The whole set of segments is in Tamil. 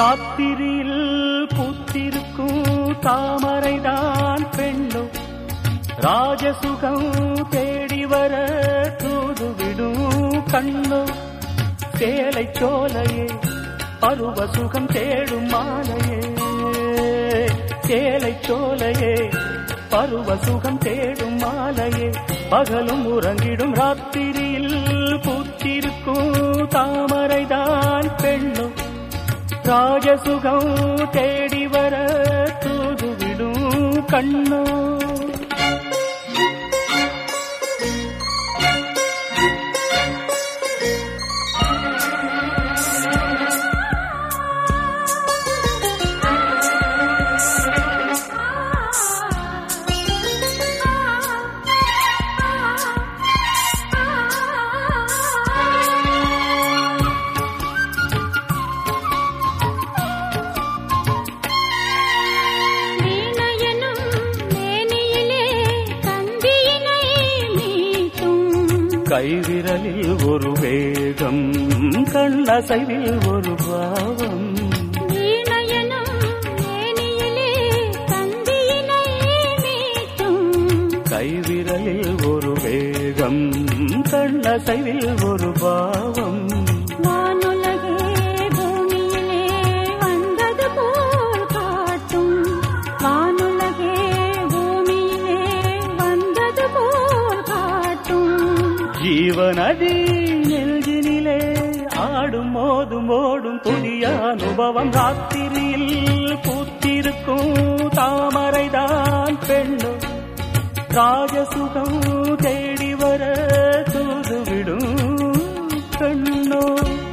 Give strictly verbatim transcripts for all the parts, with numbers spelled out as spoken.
ராத்திரியில் பூத்திருக்கும் தாமரைதான் பெண்ணோ ராஜசுகம் தேடி வர தூதுவிடும் கண்ணோ சேலை சோலையே பருவ சுகம் தேடும் மாலையே சேலை சோலையே பருவ சுகம் தேடும் மாலையே பகலும் உறங்கிடும் ராத்திரியில் பூத்திருக்கும் தாமரைதான் பெண்ணோ ராஜசுகம் தேடி வர தூதுவிடும் கண்ணோ கைவிரலில் ஒரு வேகம் கண்ணசைவில் ஒரு பாவம் கைவிரலில் ஒரு வேகம் கண்ணசைவில் ஒரு பாவம் ஜீவநதி நெஞ்சினிலே ஆடும் மோதும் ஓடும் புதிய அனுபவம் ராத்திரியில் பூத்திருக்கும் தாமரைதான் பெண்ணோ ராஜசுகம் தேடி வர தூதுவிடும் கண்ணோ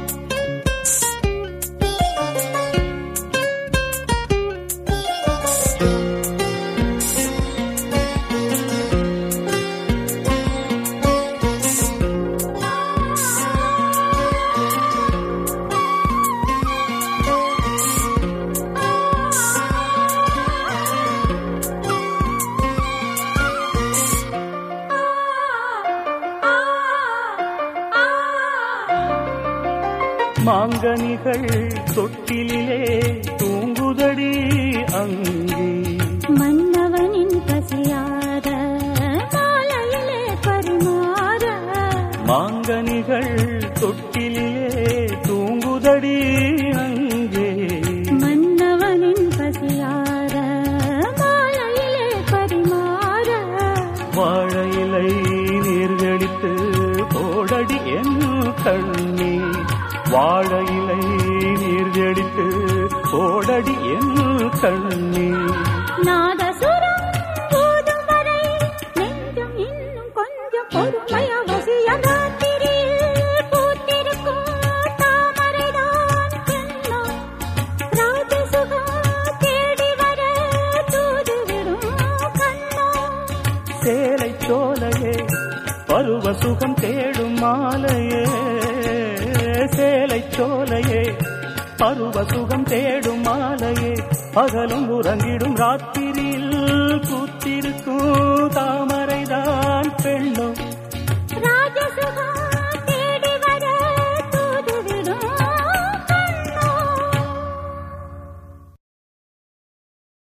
மாங்கனிகள் தொட்டிலே தூங்குதடி அங்கே மன்னவனின் பசியார மாலையிலே பரிமாற மாங்கனிகள் தொட்டிலே தூங்குதடி அங்கே மன்னவனின் பசியார மாலையிலே பரிமாற வாழையிலை நீர்கடித்து போடடி என் கண்ணே வாழையிலை நீர்கடித்து போடடி என் கண்ணே நாதசுரம் போதும் வரை நெஞ்சம் இன்னும் கொஞ்சம் பொறுமைய வசியம் ராத்திரியில் பூத்திருக்கும் தாமரைதான் பெண்ணோ ராஜசுகம் தேடி வர தூதுவிடும் கண்ணோ சேலை சோலையே பருவ சுகம் தேடும் மாலையே சேலை சோலையே பருவ சுகம் தேடும் மாலையே பகலும் உறங்கிடும் ராத்திரியில் பூத்திருக்கும் தாமரை